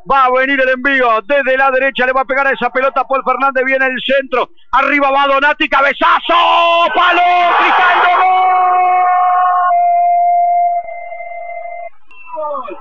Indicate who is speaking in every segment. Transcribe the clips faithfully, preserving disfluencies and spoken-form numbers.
Speaker 1: Va a venir el envío desde la derecha, le va a pegar a esa pelota Paul Fernández, viene el centro, arriba va Donati, cabezazo, palo, Cristaldo, gol,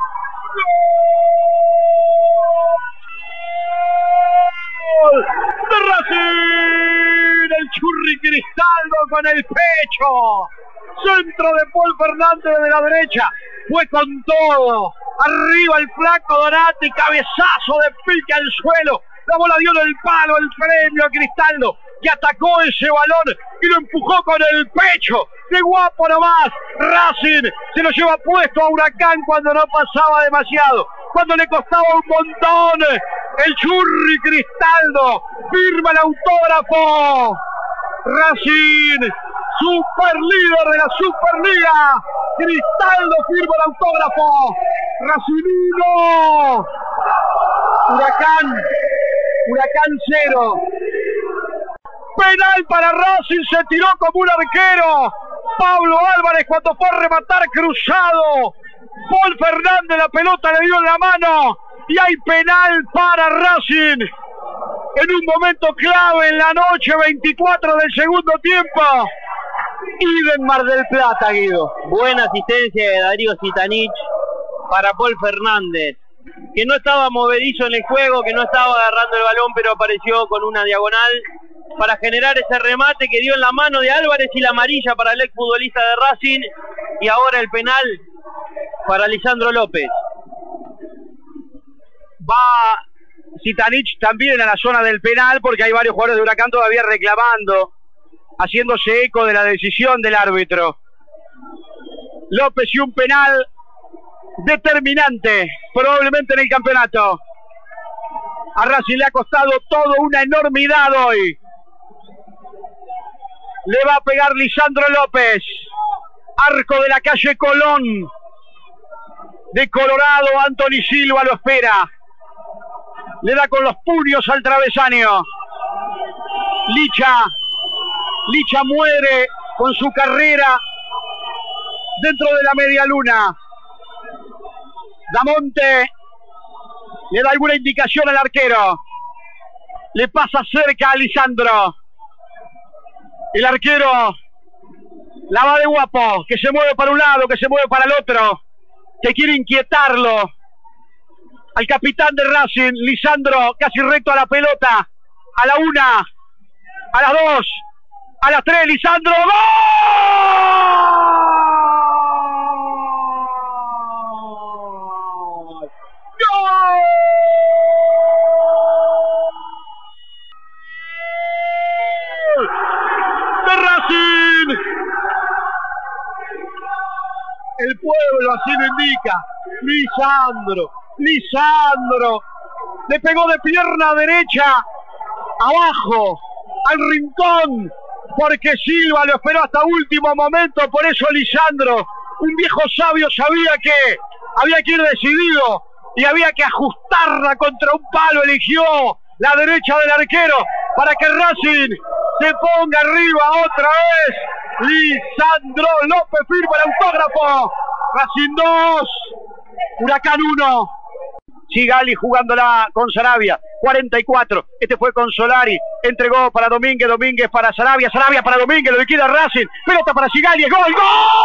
Speaker 1: gol de Racing, el Churri Cristaldo con el pecho, centro de Paul Fernández de la derecha, fue con todo. Arriba el flaco Donati, cabezazo de pique al suelo. La bola dio en el palo, el premio a Cristaldo, que atacó ese balón y lo empujó con el pecho. ¡Qué guapo nomás! Racing se lo lleva puesto a Huracán cuando no pasaba demasiado, cuando le costaba un montón. El Churri Cristaldo firma el autógrafo. Racing, super líder de la Superliga. Cristaldo firma el autógrafo. Racing uno, Huracán, Huracán cero. Penal para Racing, se tiró como un arquero. Pablo Álvarez cuando fue a rematar cruzado. Paul Fernández la pelota le dio en la mano y hay penal para Racing. En un momento clave en la noche, veinticuatro del segundo tiempo. Y en Mar del Plata, Guido.
Speaker 2: Buena asistencia de Darío Zitanich para Paul Fernández, que no estaba movedizo en el juego, que no estaba agarrando el balón, pero apareció con una diagonal para generar ese remate que dio en la mano de Álvarez y la amarilla para el exfutbolista de Racing, y ahora el penal para Lisandro López.
Speaker 1: Va Zitanich también a la zona del penal, porque hay varios jugadores de Huracán todavía reclamando, haciéndose eco de la decisión del árbitro. López y un penal determinante, probablemente en el campeonato. A Racing le ha costado todo una enormidad hoy. Le va a pegar Lisandro López. Arco de la calle Colón. De Colorado, Anthony Silva lo espera. Le da con los puños al travesaño. Licha. Licha muere con su carrera dentro de la media luna. Damonte le da alguna indicación al arquero. Le pasa cerca a Lisandro. El arquero la va de guapo, que se mueve para un lado, que se mueve para el otro, que quiere inquietarlo al capitán de Racing. Lisandro casi recto a la pelota. A la una, a las dos, a las tres, Lisandro. ¡Gol! ¡Gol! ¡De Racing! El pueblo así lo indica. Lisandro, Lisandro le pegó de pierna derecha abajo al rincón, porque Silva lo esperó hasta último momento. Por eso Lisandro, un viejo sabio, sabía que había que ir decidido y había que ajustarla contra un palo. Eligió la derecha del arquero para que Racing se ponga arriba otra vez. Lisandro López firma el autógrafo. Racing dos, Huracán uno. Sigali jugándola con Sarabia, cuarenta y cuatro, este fue con Solari, entregó para Domínguez, Domínguez para Sarabia, Sarabia para Domínguez, lo liquida Racing, pelota para Sigali, gol, gol.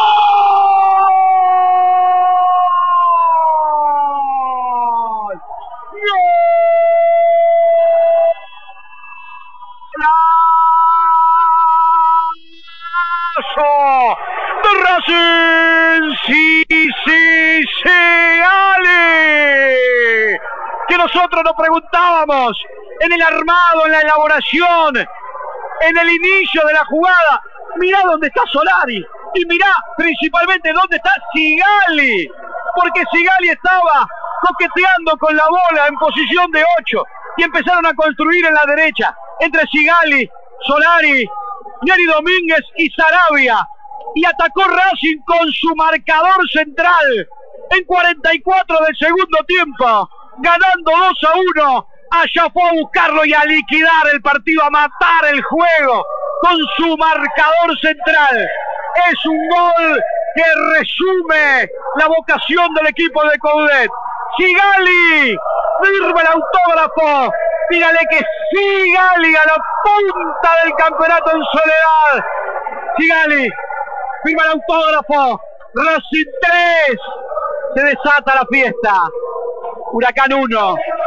Speaker 1: ¡Golazo de Racing! ¡Sí, sí, sí, Ale! Que nosotros nos preguntábamos en el armado, en la elaboración, en el inicio de la jugada. Mirá dónde está Solari y mirá principalmente dónde está Sigali, porque Sigali estaba coqueteando con la bola en posición de ocho y empezaron a construir en la derecha entre Sigali, Solari, Ñari Domínguez y Sarabia, y atacó Racing con su marcador central en cuarenta y cuatro del segundo tiempo, ganando dos a uno. Allá fue a buscarlo y a liquidar el partido, a matar el juego con su marcador central. Es un gol que resume la vocación del equipo de Coudet. Sigali firma el autógrafo. Dígale que Sigali a la punta del campeonato en soledad. Sigali firma el autógrafo. Racing tres. Se desata la fiesta. Huracán uno.